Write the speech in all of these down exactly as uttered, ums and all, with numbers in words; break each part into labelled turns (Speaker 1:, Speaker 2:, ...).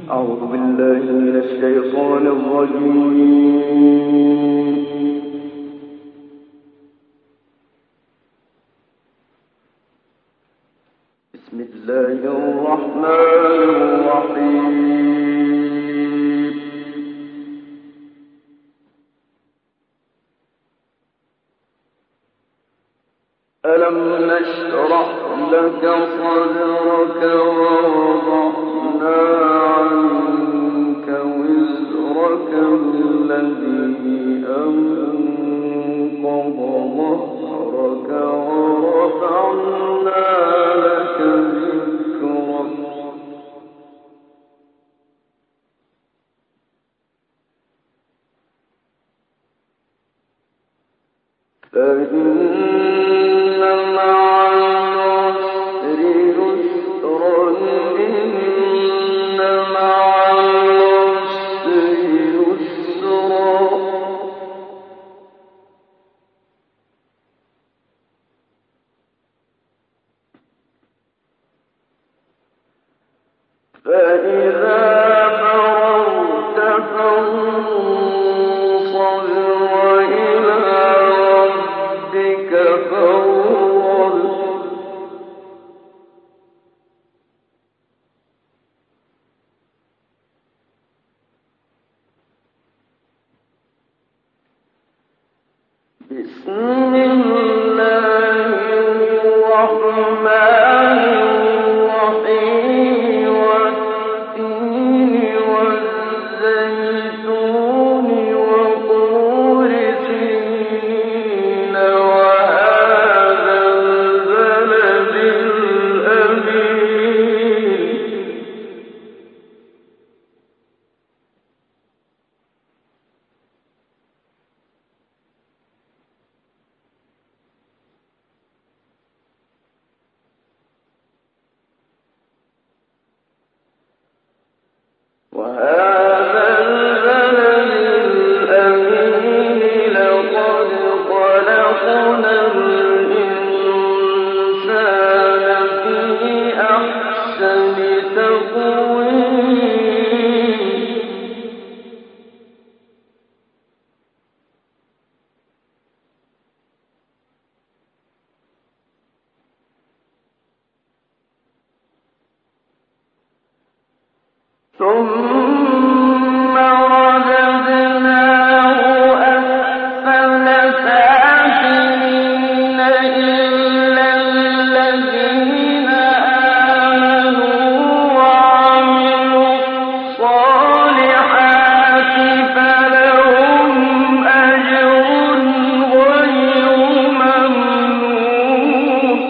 Speaker 1: أعوذ بالله من الشيطان الرجيم. بسم الله الرحمن الرحيم. ألم نشرح لك صدرك ووضعنا عنك وزرك الذي أنقض ظهرك ورفعنا لك ذكرك فإن فإذا فرغت فانصب وإلى ربك فارغب بسم الله الرحمن الرحيم والتين والزيتون وطور سينين وهذا البلد الأمين وهذا البلد الأمين لقد خلقنا الإنسان في أحسن تقويم ثم رددناه أسفل سافلين إلا الذين آمنوا وعملوا الصالحات فلهم أجر غير ممنون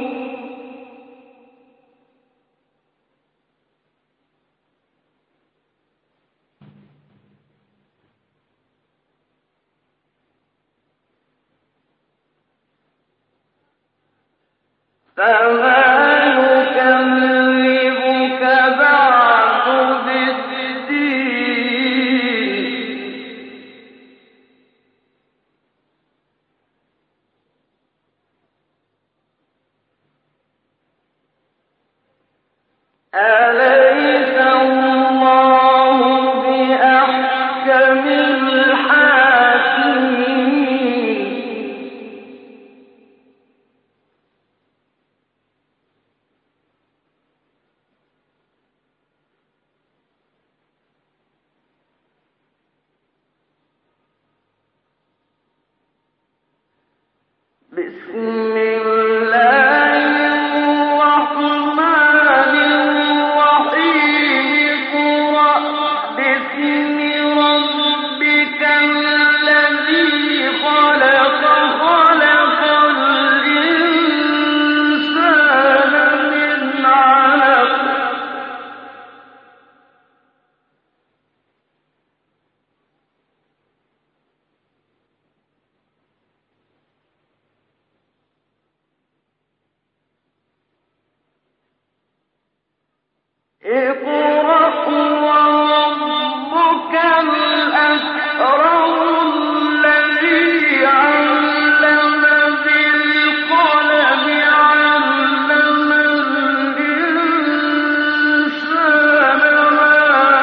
Speaker 1: فما يكذبك بعد بالدين أليس الله بأحكم الحاكمين بسم الله الرحمن الرحيم اقرأ باسم ربك الذي خلق خلق الإنسان من علق اقرأ وربك الأكرم الذي علم بالقلم علم الإنسان ما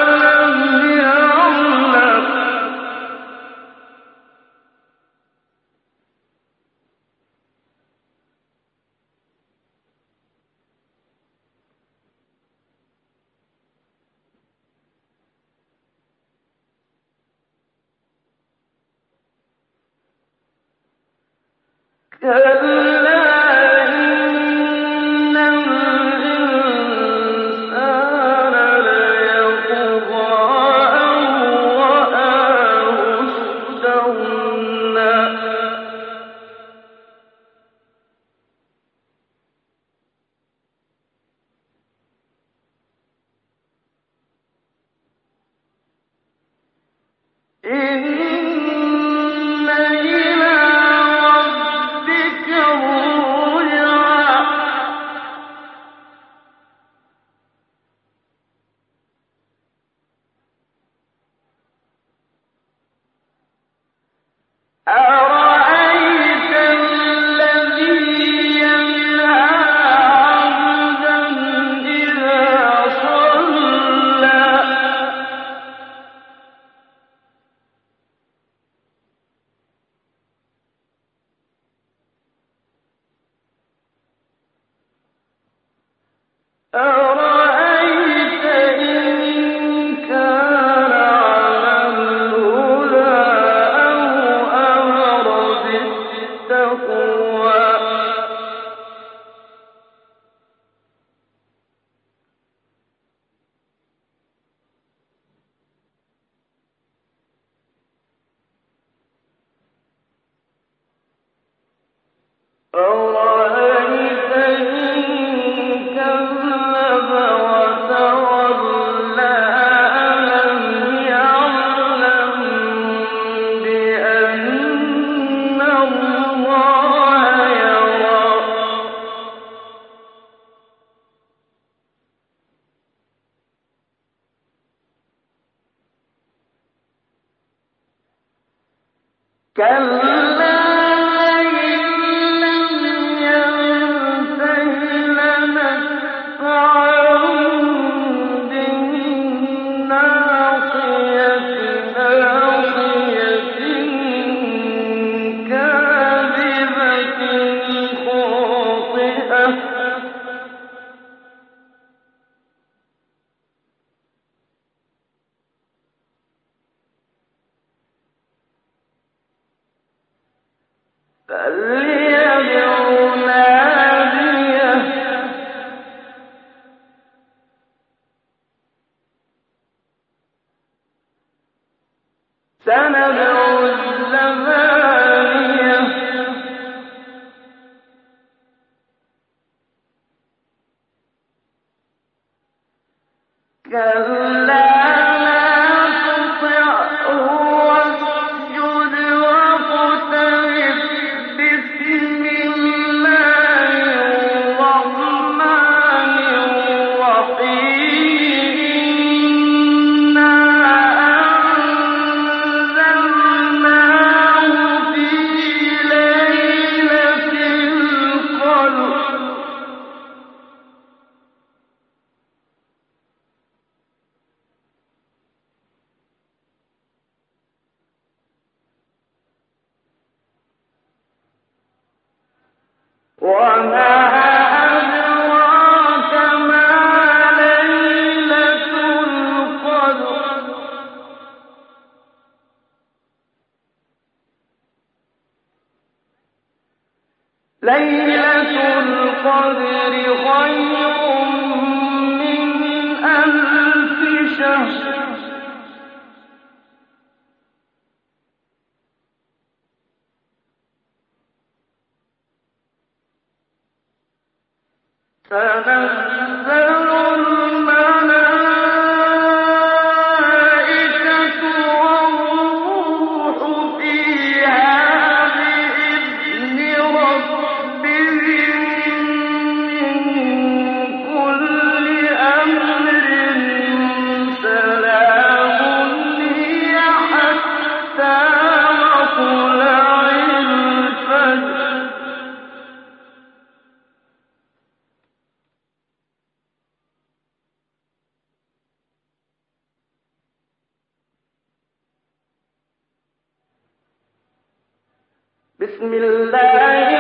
Speaker 2: بسم الله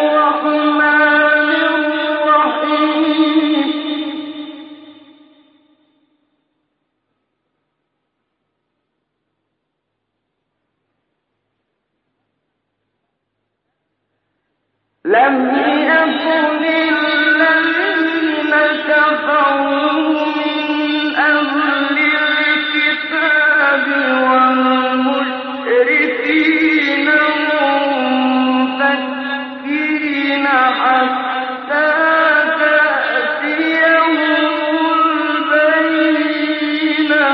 Speaker 2: الرحمن الرحيم. لم يكن الذين كفروا من أهل الكتاب والمشركين منفكين حتى تأتيهم البينة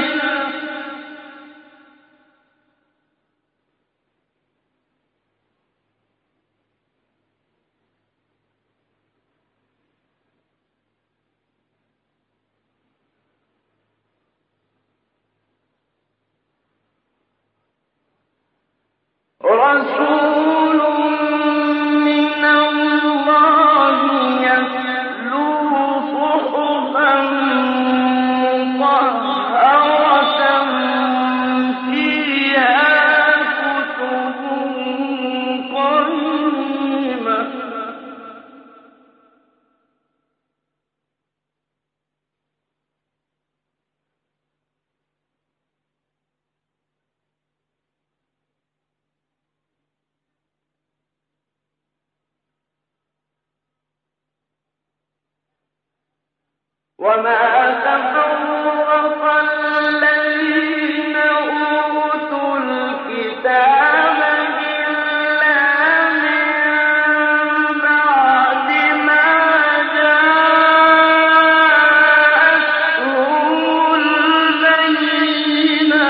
Speaker 2: رسول من الله يتلو صحفا مطهرة فيها كتب قيمة وما تفرق الذين أوتوا الكتاب إلا من بعد ما جاءتهم البينة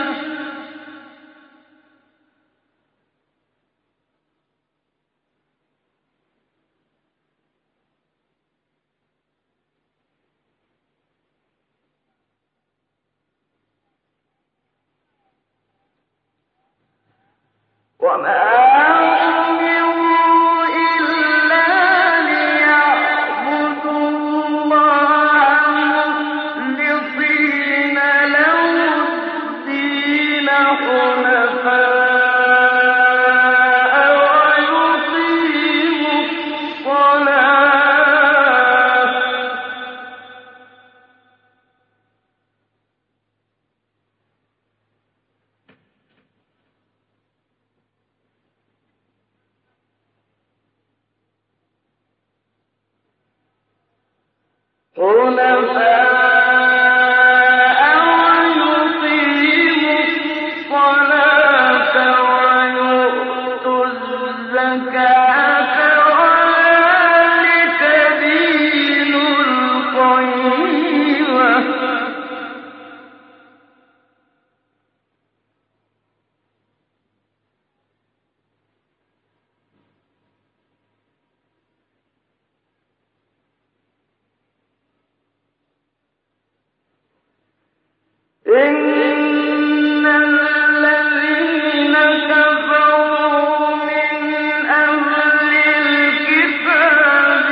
Speaker 2: وما أمروا إلا ليعبدوا الله مخلصين له الدين حنفاء ويقيموا الصلاة حنفاء ويقيموا الصلاة ويؤتوا الزكاة وذلك دين القيمة إن الذين كفروا من أهل الكتاب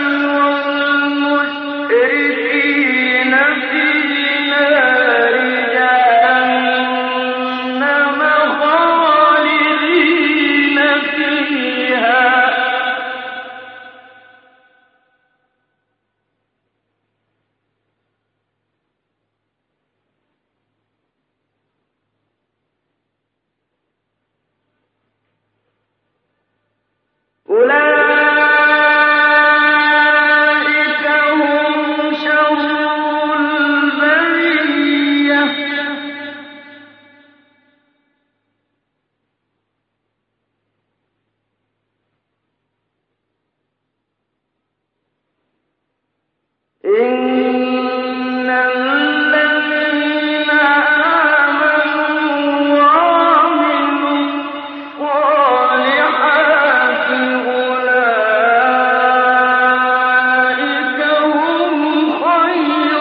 Speaker 2: والمشركين في نار جهنم خالدين فيها أولئك هم شر البرية إن الذين آمنوا وعملوا الصالحات أولئك هم خير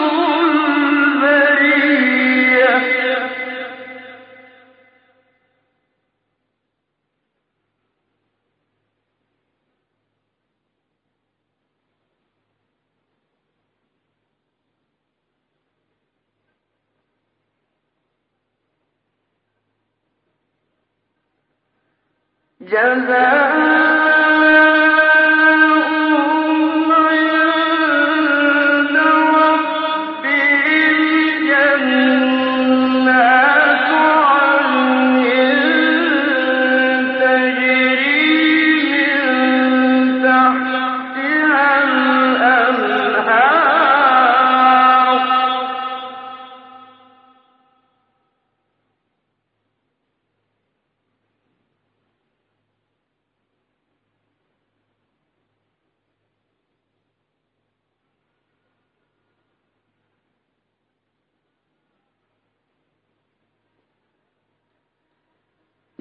Speaker 2: البرية جزاؤهم عند ربهم جنات عدن تجري من تحتها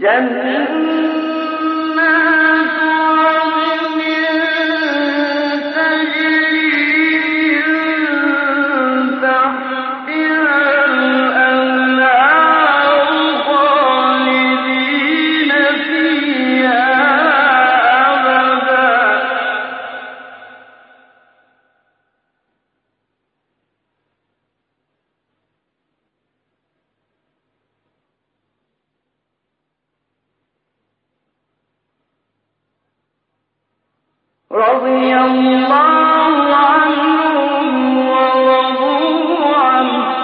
Speaker 2: رضي الله عنهم ورضوا عنه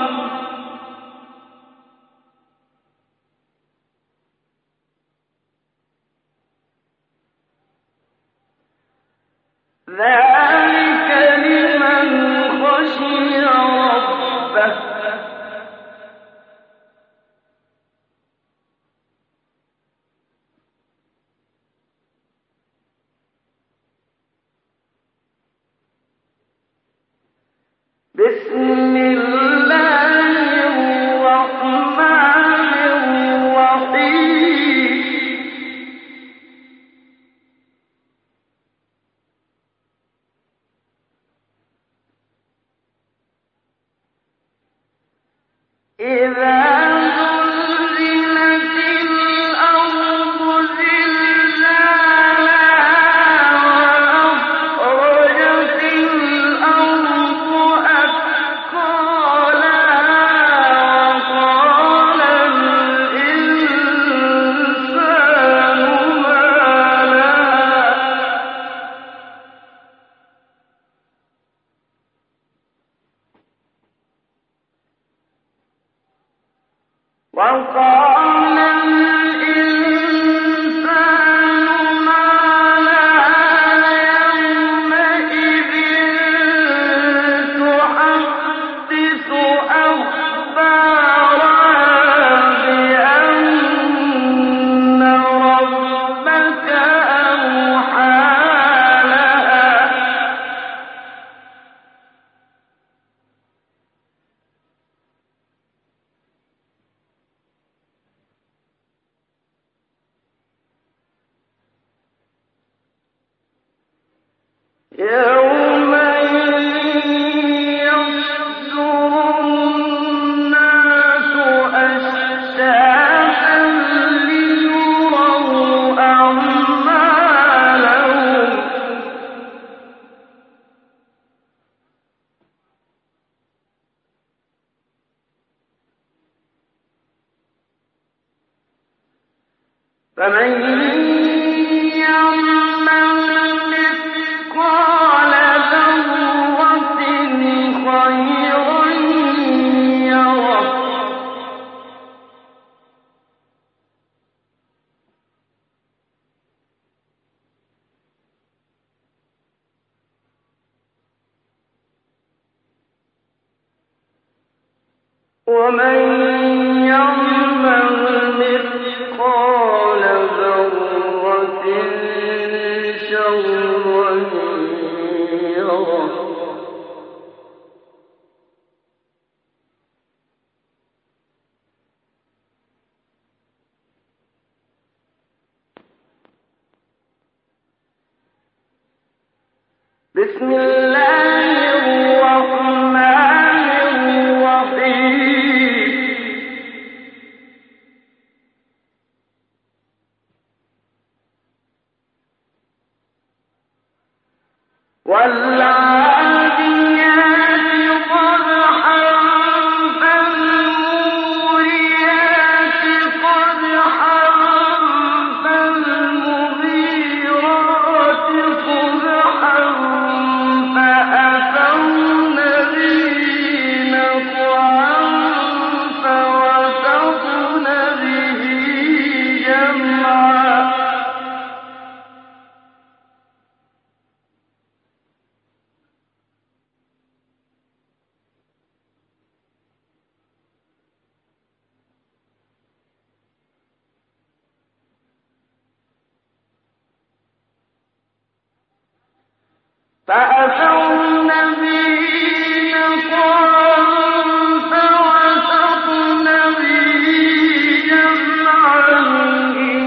Speaker 2: ذلك لمن خشي ربه بسم الله الرحمن الرحيم إذا زلزلت الأرض زلزالها وأخرجت الأرض أثقالها وقال الإنسان ما لها وقال الإنسان ما لها يومئذ تحدث أخبارها بأن ربك أوحى لها يومئذ يصدر الناس أشتاتا ليروا أعمالهم فمن يعمل مثقال ذرة خيرا يره ومن يعمل مثقال ذرة شرا يره بسم الله الرحمن الرحيم والعاديات قدحا فالموريات قدحا فالمغيرات صبحا فأثرن به نقعا فوسطن به جمعا فأثرن به نقعا فوسطن به جمعا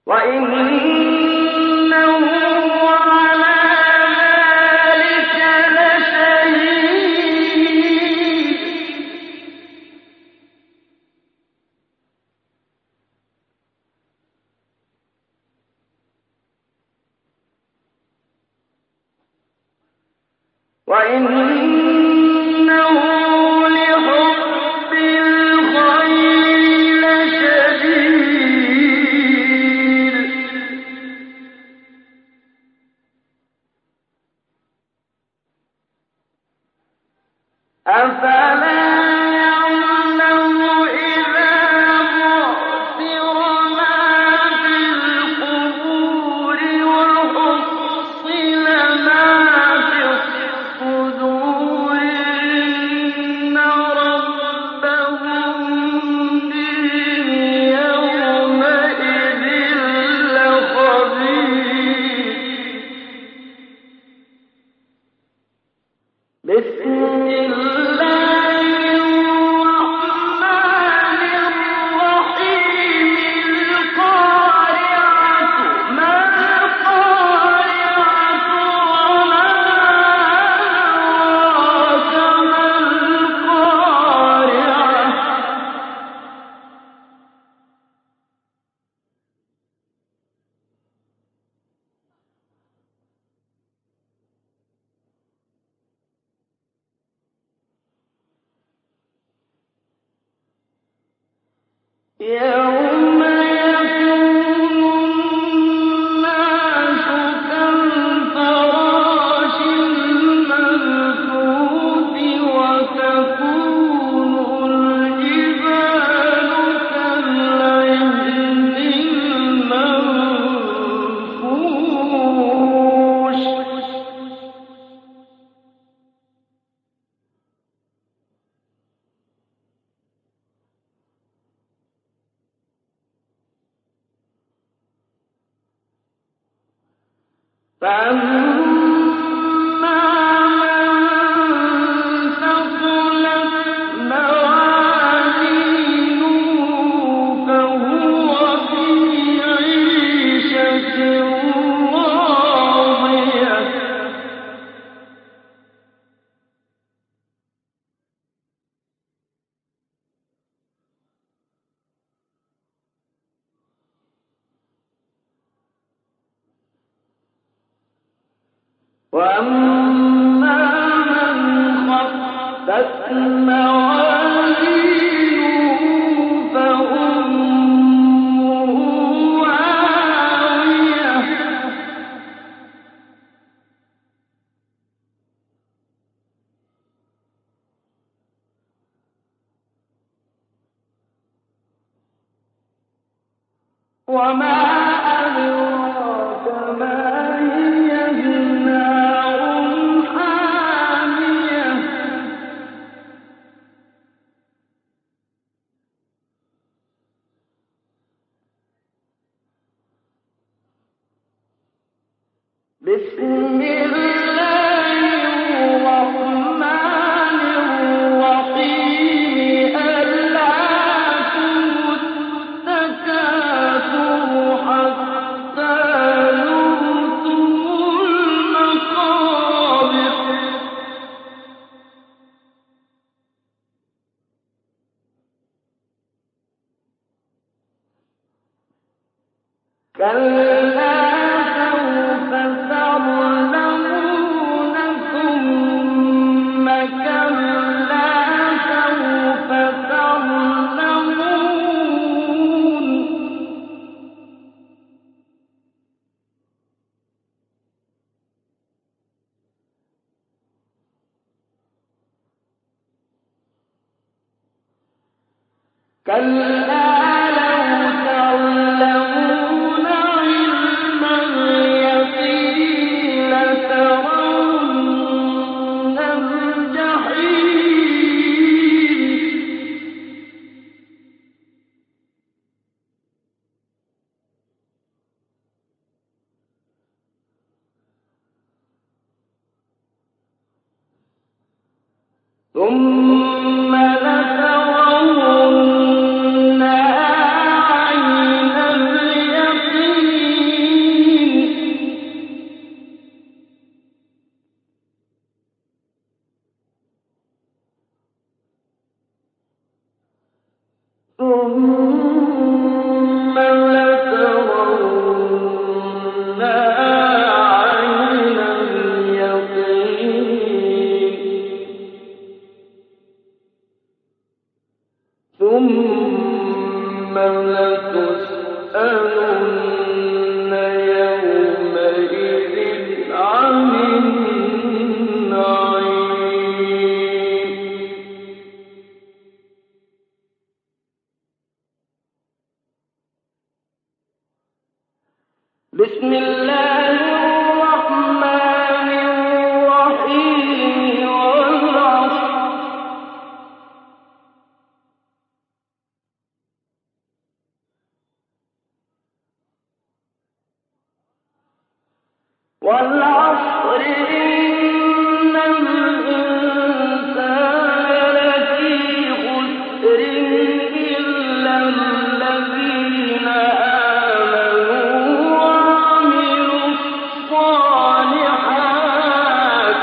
Speaker 2: يوم وما أدراك ما هي نار حامية بسم الله الرحمن الرحيم ألهاكم التكاثر حتى زرتم المقابر كلا سوف تعلمون ثم كلا سوف تعلمون كلا لو تعلمون علم اليقين لترون الجحيم ثم لترونها عين اليقين والعصر إن الإنسان لفي خسر إلا الذين آمنوا وعملوا الصالحات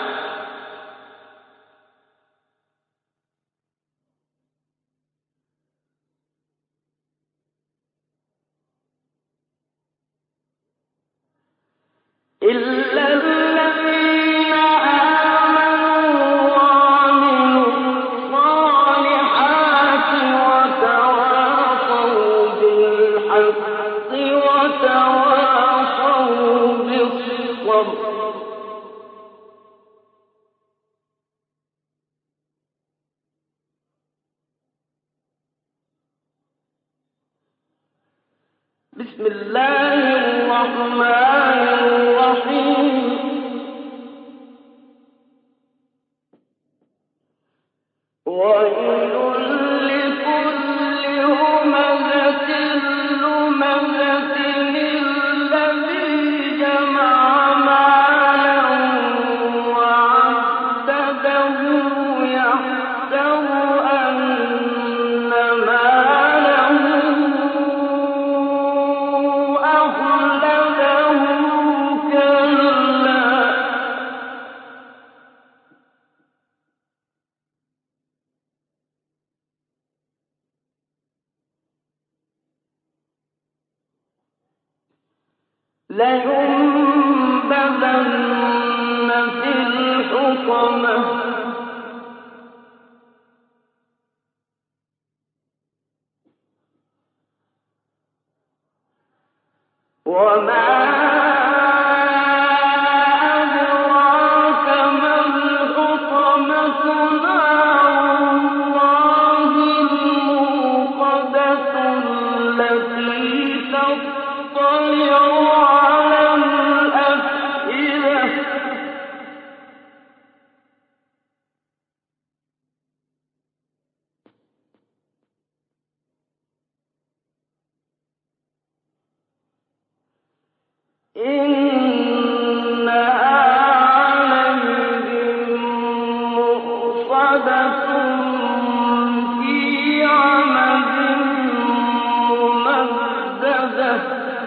Speaker 2: إلا الذين آمنوا وعملوا الصالحات وتواصوا بالحق وتواصوا بالصبر بسم الله الرحمن الرحيم ويل لكل همزة لمزة الذي جمع مالا وعدده يحسب أن ماله أخلده كلا لينبذن في الحطمة وما أدراك ما الحطمة نار الله الموقدة التي تطلع على الأفئدة إنها عليهم مؤصدة في عمد ممددة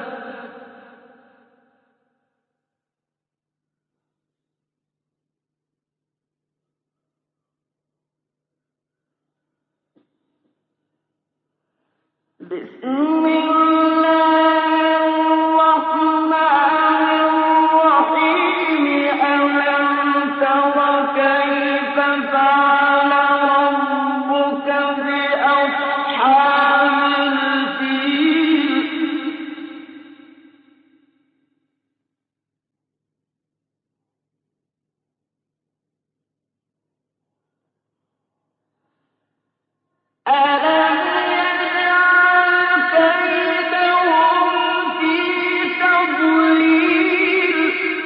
Speaker 2: بسم الله الرحمن الرحيم ألم تر كيف فعل ربك بأصحاب الفيل ألم يجعل كيدهم في تضليل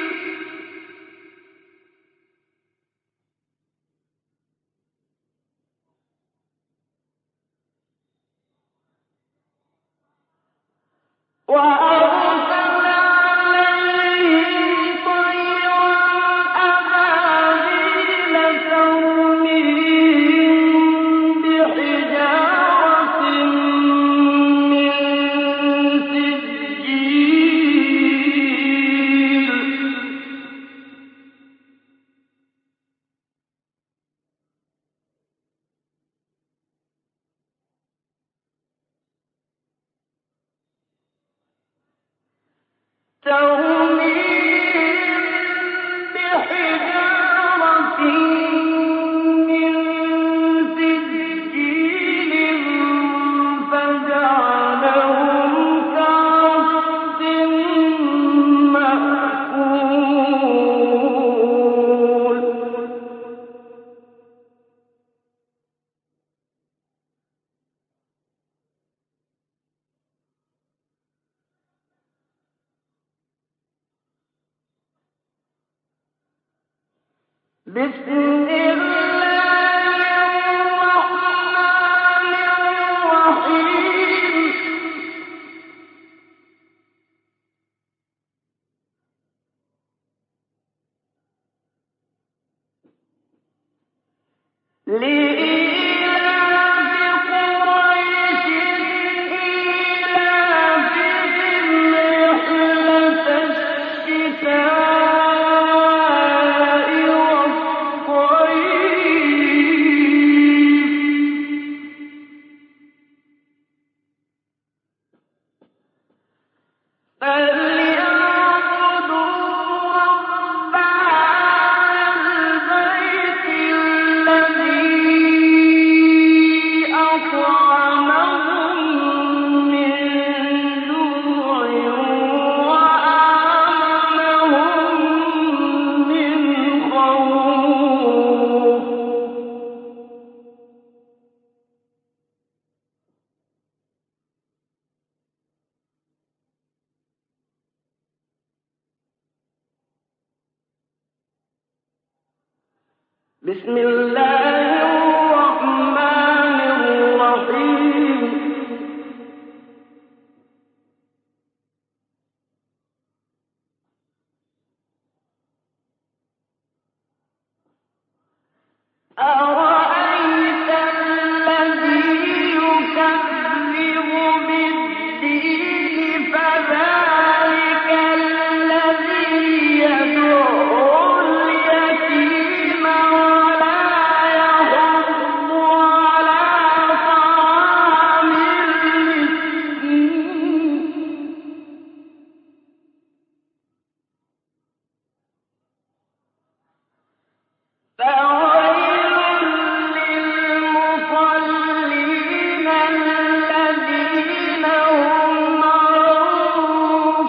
Speaker 2: وأرسل عليهم طيرا أبابيل ترميهم بحجارة من سجيل ترميهم بحجارة من سجيل فجعلهم كعصف مأكول بسم الله الرحمن الرحيم أرأيت الذي يكذب بالدين فذلك الذي يدعو اليتيم ولا يحض على طعام المسكين فويل للمصلين الذين هم عن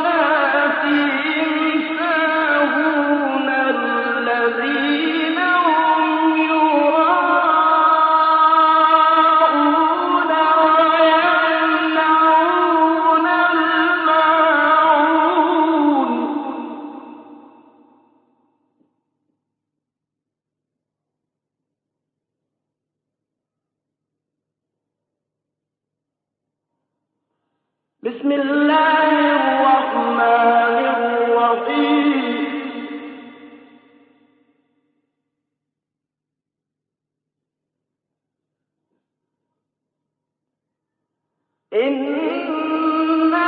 Speaker 2: صلاتهم ساهون الذين هم يراءون ويمنعون الماعون بسم الله الرحمن الرحيم إنا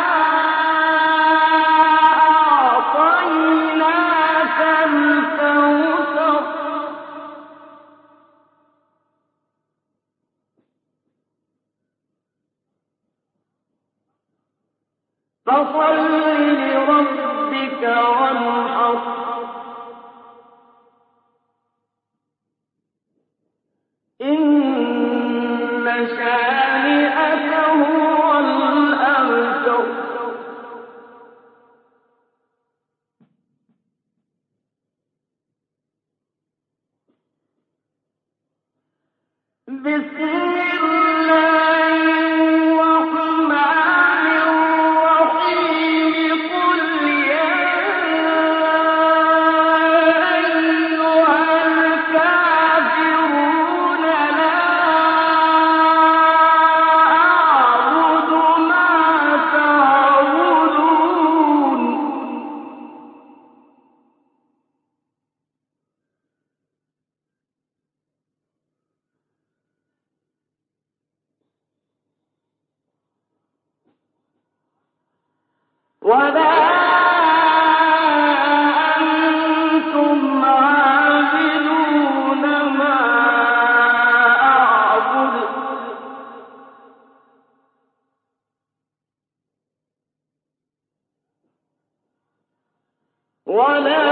Speaker 2: أعطيناك الكوثر فصل لربك وانحر إن شانئك هو الأبتر بسم الله الرحمن الرحيم قل يا أيها الكافرون لا أعبد ما تعبدون ولا أنتم عابدون ما أعبد ولا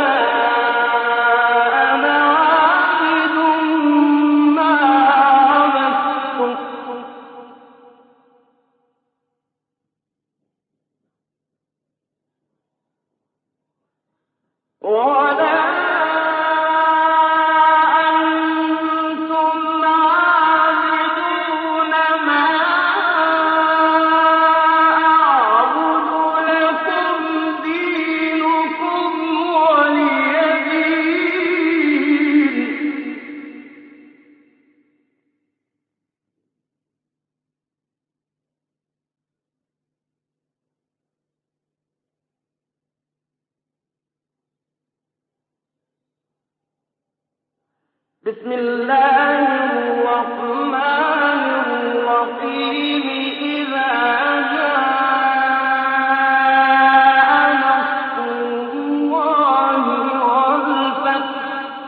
Speaker 2: أنا عابد ما عبدتم ولا أنتم عابدون ما أعبد لكم دينكم ولي دين بسم الله الرحمن الرحيم إذا جاء نصر الله والفتح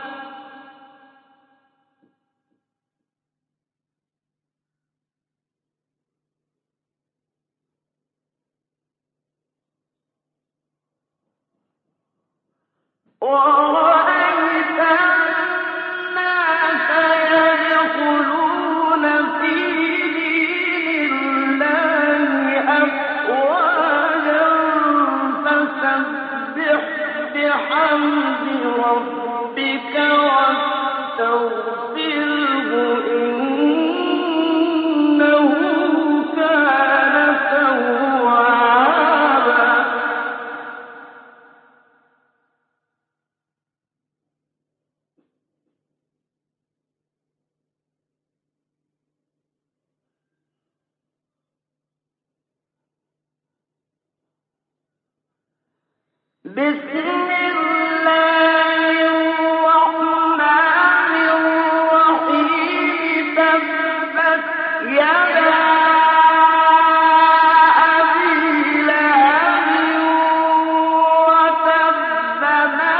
Speaker 2: ورأيت الناس يدخلون في دين الله أفواجا فسبح بحمد ربك واستغفره إنه كان توابا بسم الله الرحمن الرحيم تبت يدا أبي لهب وتب ما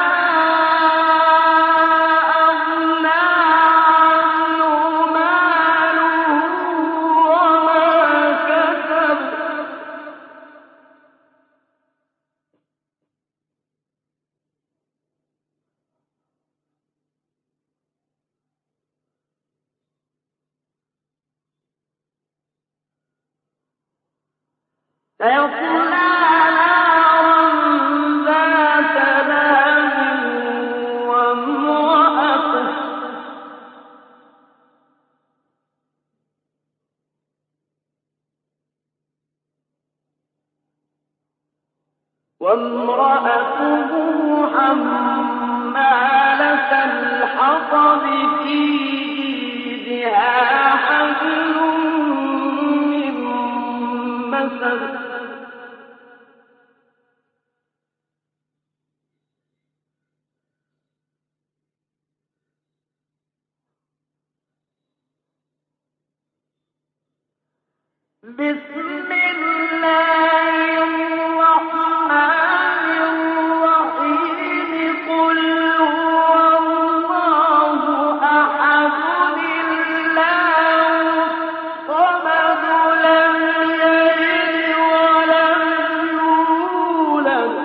Speaker 2: أغنى عنه ماله وما كسب سيصلى نارا ذات لهب وامرأته وامرأته حمالة الحطب في جيدها حبل من مسد بسم الله الرحمن الرحيم قل هو الله أحد الله الصمد لم يلد ولم يولد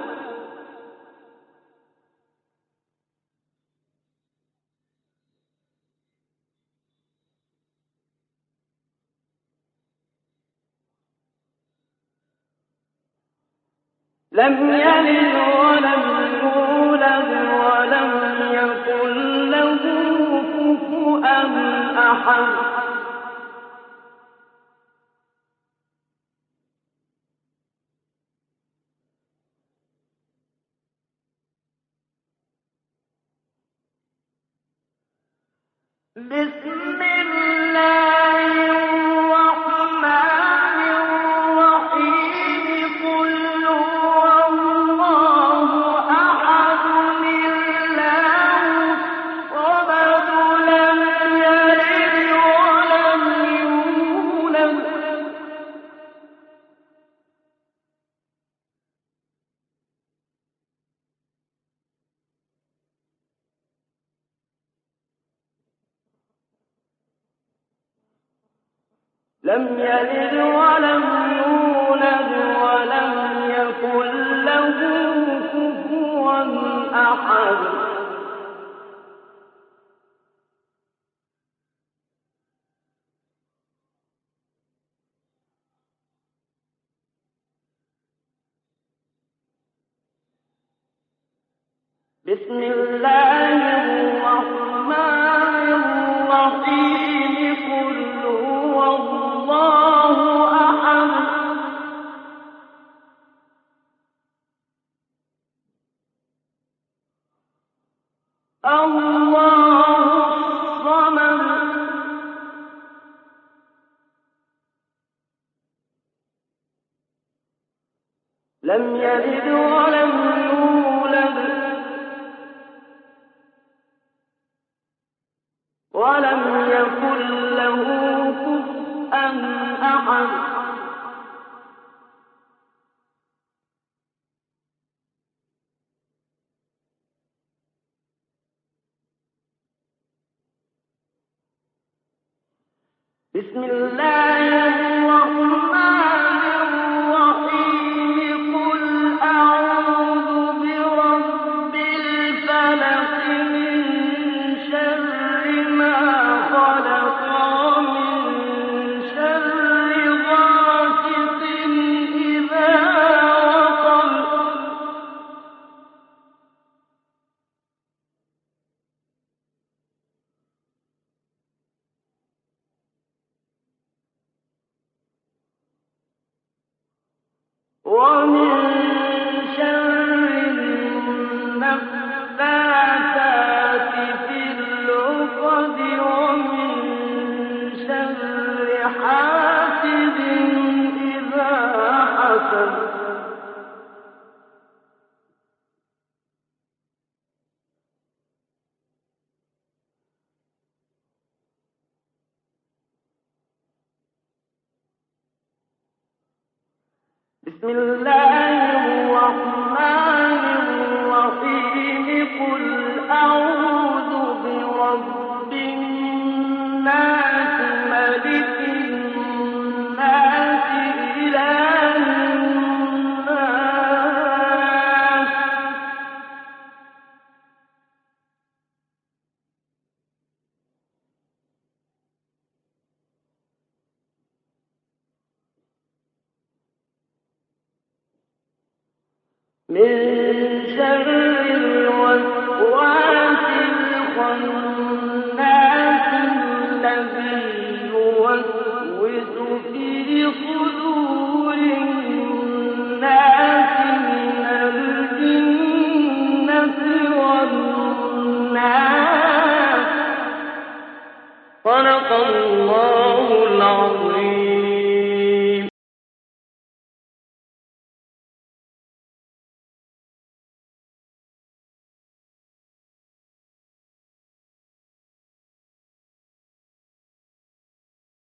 Speaker 2: لم يلد ولم يولد ولم يكن له كفوا أحد بسم الله الرحمن الرحيم قل هو الله أحد الله الصمد لم يلد ولم يولد لم يلد ولم يولد ولم يكن له كفوا أحد بسم الله الرحمن الرحيم قل هو الله أحد الله الصمد لم يلد ولم يولد بسم الله الرحمن الرحيم قل أعوذ برب الفلق من شر ما خلق ومن شر غاسق إذا وقب ومن شر النفاثات في العقد ومن شر حاسد إذا حسد بسم الله الرحمن الرحيم قل أعوذ برب الناس ملك الناس إله الناس من شر الوسواس الخناس الذي يوسوس في صدور